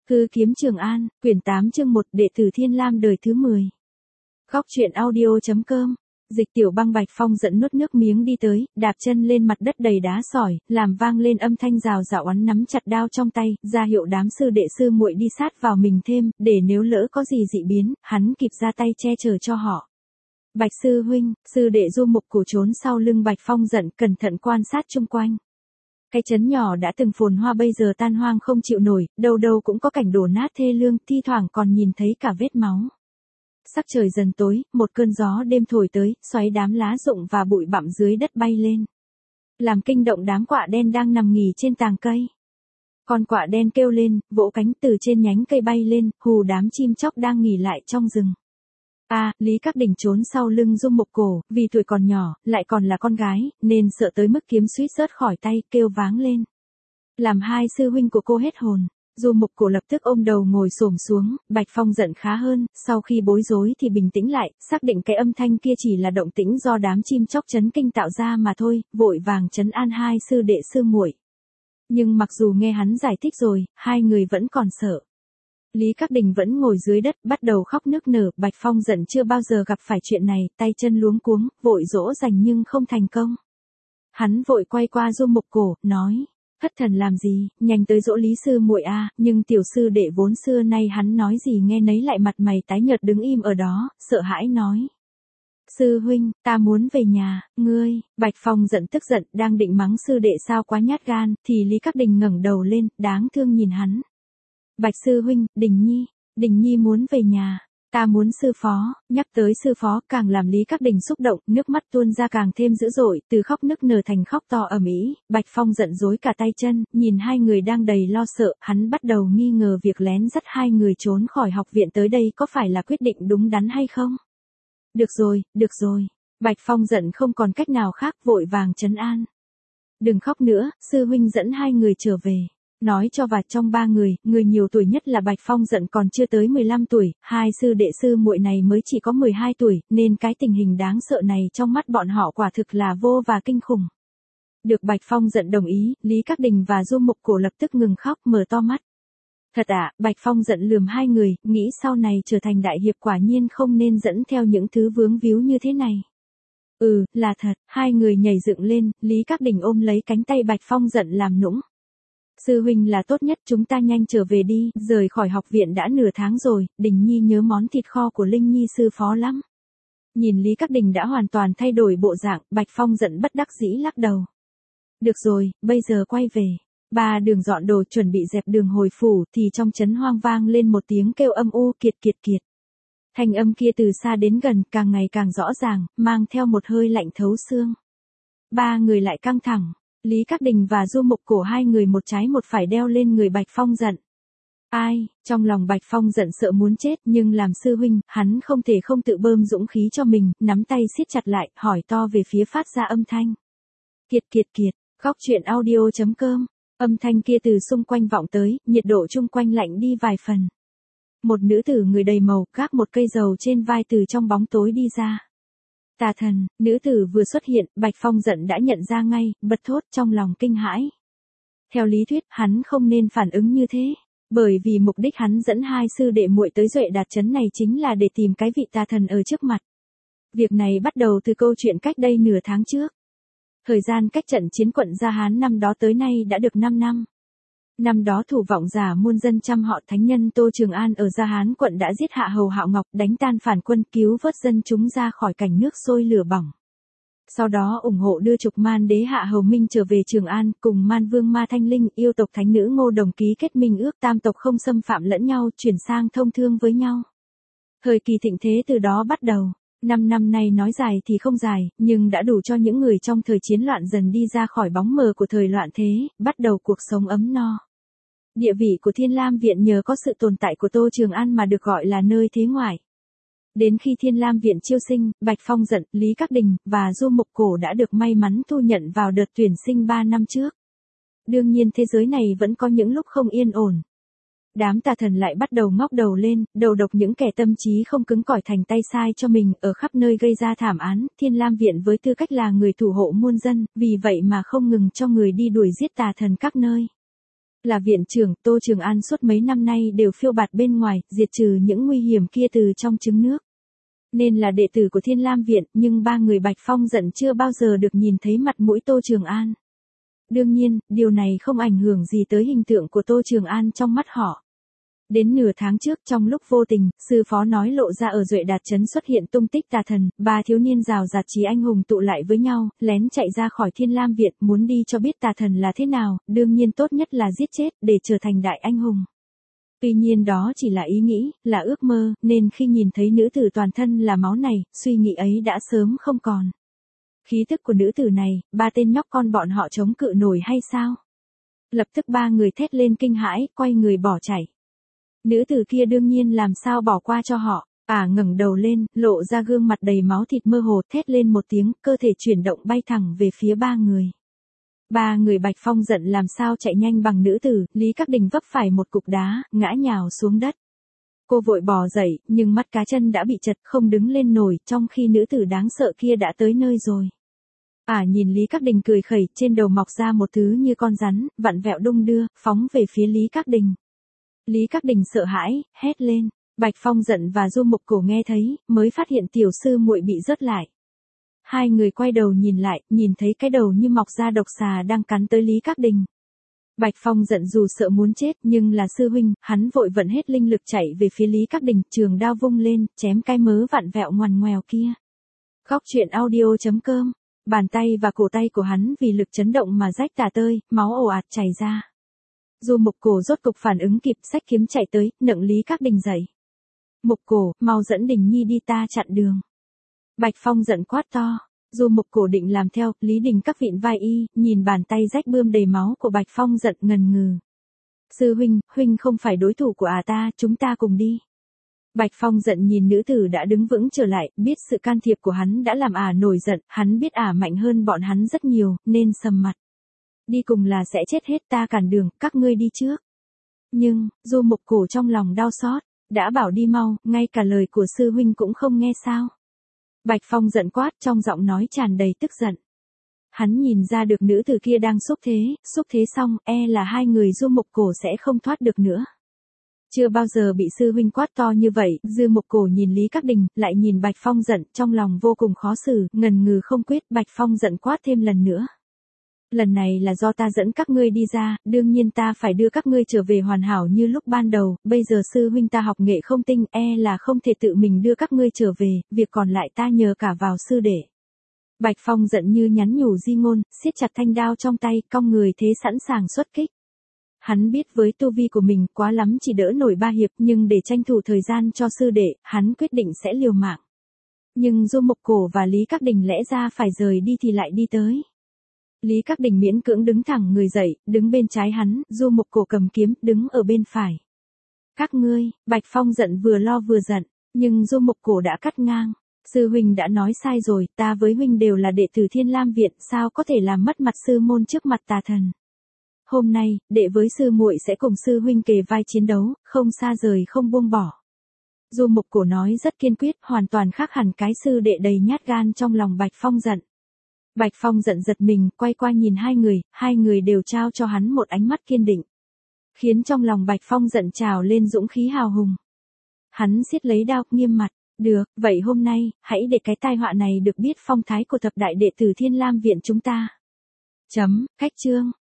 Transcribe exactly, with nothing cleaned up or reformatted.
Hư kiếm Trường An, quyển tám chương một, đệ tử Thiên Lam đời thứ mười. Góc truyện audio.com. Dịch Tiểu Băng Bạch Phong giận nuốt nước miếng đi tới, đạp chân lên mặt đất đầy đá sỏi, làm vang lên âm thanh rào rạo, oắn nắm chặt đao trong tay, ra hiệu đám sư đệ sư muội đi sát vào mình thêm, để nếu lỡ có gì dị biến, hắn kịp ra tay che chở cho họ. Bạch sư huynh, sư đệ Du Mục Cổ trốn sau lưng Bạch Phong giận, cẩn thận quan sát chung quanh. Cái trấn nhỏ đã từng phồn hoa bây giờ tan hoang không chịu nổi, đâu đâu cũng có cảnh đổ nát thê lương, thi thoảng còn nhìn thấy cả vết máu. Sắc trời dần tối, một cơn gió đêm thổi tới, xoáy đám lá rụng và bụi bặm dưới đất bay lên, làm kinh động đám quạ đen đang nằm nghỉ trên tàng cây. Con quạ đen kêu lên, vỗ cánh từ trên nhánh cây bay lên, hù đám chim chóc đang nghỉ lại trong rừng. A, à, Lý Các Đình trốn sau lưng Du Mục Cổ, vì tuổi còn nhỏ, lại còn là con gái, nên sợ tới mức kiếm suýt rớt khỏi tay, kêu váng lên, làm hai sư huynh của cô hết hồn. Du Mục Cổ lập tức ôm đầu ngồi xổm xuống. Bạch Phong giận khá hơn, sau khi bối rối thì bình tĩnh lại, xác định cái âm thanh kia chỉ là động tĩnh do đám chim chóc chấn kinh tạo ra mà thôi, vội vàng trấn an hai sư đệ sư muội. Nhưng mặc dù nghe hắn giải thích rồi, hai người vẫn còn sợ. Lý Các Đình vẫn ngồi dưới đất, bắt đầu khóc nức nở. Bạch Phong giận chưa bao giờ gặp phải chuyện này, tay chân luống cuống, vội dỗ dành nhưng không thành công. Hắn vội quay qua Du Mục Cổ, nói: Thất thần làm gì, nhanh tới dỗ Lý sư muội a. Nhưng tiểu sư đệ vốn xưa nay hắn nói gì nghe nấy lại mặt mày tái nhợt đứng im ở đó, sợ hãi nói: Sư huynh, ta muốn về nhà. Ngươi. Bạch Phong giận tức giận, đang định mắng sư đệ sao quá nhát gan, thì Lý Các Đình ngẩng đầu lên, đáng thương nhìn hắn. Bạch sư huynh, Đình Nhi, Đình Nhi muốn về nhà. Ta muốn sư phó. Nhắc tới sư phó, càng làm Lý Các Đình xúc động, nước mắt tuôn ra càng thêm dữ dội, từ khóc nức nở thành khóc to ầm ĩ. Bạch Phong giận rối cả tay chân, nhìn hai người đang đầy lo sợ, hắn bắt đầu nghi ngờ việc lén dắt hai người trốn khỏi học viện tới đây có phải là quyết định đúng đắn hay không. Được rồi, được rồi. Bạch Phong giận không còn cách nào khác, vội vàng trấn an. Đừng khóc nữa, sư huynh dẫn hai người trở về. Nói cho và trong ba người, người nhiều tuổi nhất là Bạch Phong giận còn chưa tới mười lăm tuổi, hai sư đệ sư muội này mới chỉ có mười hai tuổi, nên cái tình hình đáng sợ này trong mắt bọn họ quả thực là vô và kinh khủng. Được Bạch Phong giận đồng ý, Lý Các Đình và Du Mục Cổ lập tức ngừng khóc, mở to mắt. Thật ạ, à, Bạch Phong giận lườm hai người, nghĩ sau này trở thành đại hiệp quả nhiên không nên dẫn theo những thứ vướng víu như thế này. Ừ, là thật. Hai người nhảy dựng lên, Lý Các Đình ôm lấy cánh tay Bạch Phong giận làm nũng. Sư huynh là tốt nhất, chúng ta nhanh trở về đi, rời khỏi học viện đã nửa tháng rồi, Đình Nhi nhớ món thịt kho của Linh Nhi sư phó lắm. Nhìn Lý Các Đình đã hoàn toàn thay đổi bộ dạng, Bạch Phong giận bất đắc dĩ lắc đầu. Được rồi, bây giờ quay về. Ba đường dọn đồ chuẩn bị dẹp đường hồi phủ, thì trong trấn hoang vang lên một tiếng kêu âm u, kiệt kiệt kiệt. Thanh âm kia từ xa đến gần, càng ngày càng rõ ràng, mang theo một hơi lạnh thấu xương. Ba người lại căng thẳng. Lý Các Đình và Du Mục Cổ hai người một trái một phải đeo lên người Bạch Phong giận. Ai, trong lòng Bạch Phong giận sợ muốn chết, nhưng làm sư huynh, hắn không thể không tự bơm dũng khí cho mình, nắm tay siết chặt lại, hỏi to về phía phát ra âm thanh. Kiệt kiệt kiệt, góc truyện audio.com. Âm thanh kia từ xung quanh vọng tới, nhiệt độ chung quanh lạnh đi vài phần. Một nữ tử người đầy màu, gác một cây dầu trên vai từ trong bóng tối đi ra. Tà thần. Nữ tử vừa xuất hiện, Bạch Phong giận đã nhận ra ngay, bật thốt trong lòng kinh hãi. Theo lý thuyết, hắn không nên phản ứng như thế, bởi vì mục đích hắn dẫn hai sư đệ muội tới Duệ Đạt trấn này chính là để tìm cái vị tà thần ở trước mặt. Việc này bắt đầu từ câu chuyện cách đây nửa tháng trước. Thời gian cách trận chiến quận Gia Hán năm đó tới nay đã được năm năm. Năm đó thủ vọng giả muôn dân trăm họ thánh nhân Tô Trường An ở Gia Hán quận đã giết Hạ Hầu Hạo Ngọc, đánh tan phản quân, cứu vớt dân chúng ra khỏi cảnh nước sôi lửa bỏng. Sau đó ủng hộ đưa trục man đế Hạ Hầu Minh trở về Trường An, cùng man vương Ma Thanh Linh, yêu tộc thánh nữ Ngô Đồng ký kết minh ước tam tộc không xâm phạm lẫn nhau, chuyển sang thông thương với nhau. Thời kỳ thịnh thế từ đó bắt đầu. Năm năm nay nói dài thì không dài, nhưng đã đủ cho những người trong thời chiến loạn dần đi ra khỏi bóng mờ của thời loạn thế, bắt đầu cuộc sống ấm no. Địa vị của Thiên Lam Viện nhờ có sự tồn tại của Tô Trường An mà được gọi là nơi thế ngoại. Đến khi Thiên Lam Viện chiêu sinh, Bạch Phong giận, Lý Các Đình, và Du Mục Cổ đã được may mắn thu nhận vào đợt tuyển sinh ba năm trước. Đương nhiên thế giới này vẫn có những lúc không yên ổn. Đám tà thần lại bắt đầu ngóc đầu lên, đầu độc những kẻ tâm trí không cứng cỏi thành tay sai cho mình, ở khắp nơi gây ra thảm án. Thiên Lam Viện với tư cách là người thủ hộ muôn dân, vì vậy mà không ngừng cho người đi đuổi giết tà thần các nơi. Là viện trưởng, Tô Trường An suốt mấy năm nay đều phiêu bạt bên ngoài, diệt trừ những nguy hiểm kia từ trong trứng nước. Nên là đệ tử của Thiên Lam Viện, nhưng ba người Bạch Phong giận chưa bao giờ được nhìn thấy mặt mũi Tô Trường An. Đương nhiên, điều này không ảnh hưởng gì tới hình tượng của Tô Trường An trong mắt họ. Đến nửa tháng trước, trong lúc vô tình, sư phó nói lộ ra ở Duệ Đạt Trấn xuất hiện tung tích tà thần, ba thiếu niên rào rạt trí anh hùng tụ lại với nhau, lén chạy ra khỏi Thiên Lam Viện, muốn đi cho biết tà thần là thế nào, đương nhiên tốt nhất là giết chết, để trở thành đại anh hùng. Tuy nhiên đó chỉ là ý nghĩ, là ước mơ, nên khi nhìn thấy nữ tử toàn thân là máu này, suy nghĩ ấy đã sớm không còn. Khí tức của nữ tử này, ba tên nhóc con bọn họ chống cự nổi hay sao? Lập tức ba người thét lên kinh hãi, quay người bỏ chạy. Nữ tử kia đương nhiên làm sao bỏ qua cho họ, ả ngẩng đầu lên, lộ ra gương mặt đầy máu thịt mơ hồ, thét lên một tiếng, cơ thể chuyển động bay thẳng về phía ba người. Ba người Bạch Phong giận làm sao chạy nhanh bằng nữ tử, Lý Các Đình vấp phải một cục đá, ngã nhào xuống đất. Cô vội bò dậy, nhưng mắt cá chân đã bị chật, không đứng lên nổi, trong khi nữ tử đáng sợ kia đã tới nơi rồi. Ả nhìn Lý Các Đình cười khẩy, trên đầu mọc ra một thứ như con rắn, vặn vẹo đung đưa, phóng về phía Lý Các Đình. Lý Các Đình sợ hãi, hét lên. Bạch Phong giận và Du Mục Cổ nghe thấy, mới phát hiện tiểu sư muội bị rớt lại. Hai người quay đầu nhìn lại, nhìn thấy cái đầu như mọc ra độc xà đang cắn tới Lý Các Đình. Bạch Phong giận dù sợ muốn chết, nhưng là sư huynh, hắn vội vận hết linh lực chạy về phía Lý Các Đình, trường đao vung lên, chém cái mớ vặn vẹo ngoằn ngoèo kia. Góc truyện audio chấm com. Bàn tay và cổ tay của hắn vì lực chấn động mà rách tả tơi, máu ồ ạt chảy ra. Du Mục Cổ rốt cục phản ứng kịp, xách kiếm chạy tới, nựng Lý Các Đình dậy. Mục Cổ, mau dẫn Đình Nhi đi, ta chặn đường. Bạch Phong giận quát to. Du Mục Cổ định làm theo, Lý Đình các vịn vai y, nhìn bàn tay rách bươm đầy máu của Bạch Phong giận ngần ngừ. Sư huynh, huynh không phải đối thủ của ả ta, chúng ta cùng đi. Bạch Phong giận nhìn nữ tử đã đứng vững trở lại, biết sự can thiệp của hắn đã làm ả nổi giận, hắn biết ả mạnh hơn bọn hắn rất nhiều, nên sầm mặt. Đi cùng là sẽ chết hết, ta cản đường, các ngươi đi trước. Nhưng, Du Mục Cổ trong lòng đau xót, đã bảo đi mau, ngay cả lời của sư huynh cũng không nghe sao. Bạch Phong giận quát, trong giọng nói tràn đầy tức giận. Hắn nhìn ra được nữ tử kia đang xúc thế, xúc thế xong, e là hai người Du Mục Cổ sẽ không thoát được nữa. Chưa bao giờ bị sư huynh quát to như vậy, Du Mục Cổ nhìn Lý Các Đình, lại nhìn Bạch Phong giận, trong lòng vô cùng khó xử, ngần ngừ không quyết, Bạch Phong giận quát thêm lần nữa. Lần này là do ta dẫn các ngươi đi ra, đương nhiên ta phải đưa các ngươi trở về hoàn hảo như lúc ban đầu, bây giờ sư huynh ta học nghệ không tinh, e là không thể tự mình đưa các ngươi trở về, việc còn lại ta nhờ cả vào sư đệ. Bạch Phong giận như nhắn nhủ di ngôn, siết chặt thanh đao trong tay, cong người thế sẵn sàng xuất kích. Hắn biết với tu vi của mình quá lắm chỉ đỡ nổi ba hiệp, nhưng để tranh thủ thời gian cho sư đệ, hắn quyết định sẽ liều mạng. Nhưng Du Mục Cổ và Lý Các Đình lẽ ra phải rời đi thì lại đi tới. Lý Các Đình miễn cưỡng đứng thẳng người dậy, đứng bên trái hắn, Du Mục Cổ cầm kiếm, đứng ở bên phải. Các ngươi, Bạch Phong giận vừa lo vừa giận, nhưng Du Mục Cổ đã cắt ngang. Sư huynh đã nói sai rồi, ta với huynh đều là đệ tử Thiên Lam Viện, sao có thể làm mất mặt sư môn trước mặt tà thần. Hôm nay, đệ với sư muội sẽ cùng sư huynh kề vai chiến đấu, không xa rời không buông bỏ. Du Mục Cổ nói rất kiên quyết, hoàn toàn khác hẳn cái sư đệ đầy nhát gan trong lòng Bạch Phong giận. Bạch Phong giận giật mình, quay qua nhìn hai người, hai người đều trao cho hắn một ánh mắt kiên định. Khiến trong lòng Bạch Phong giận trào lên dũng khí hào hùng. Hắn siết lấy đao, nghiêm mặt, được, vậy hôm nay, hãy để cái tai họa này được biết phong thái của thập đại đệ tử Thiên Lam Viện chúng ta. Chấm, cách chương.